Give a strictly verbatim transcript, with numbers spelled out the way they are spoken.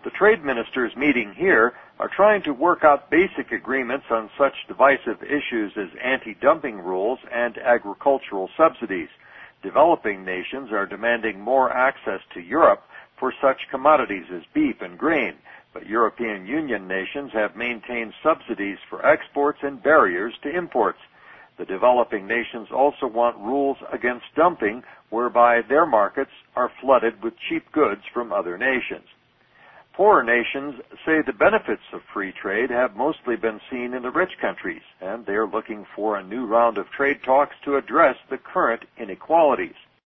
The trade ministers meeting here are trying to work out basic agreements on such divisive issues as anti-dumping rules and agricultural subsidies. Developing nations are demanding more access to Europe for such commodities as beef and grain, but European Union nations have maintained subsidies for exports and barriers to imports. The developing nations also want rules against dumping, whereby their markets are flooded with cheap goods from other nations. Poorer nations say the benefits of free trade have mostly been seen in the rich countries, and they are looking for a new round of trade talks to address the current inequalities.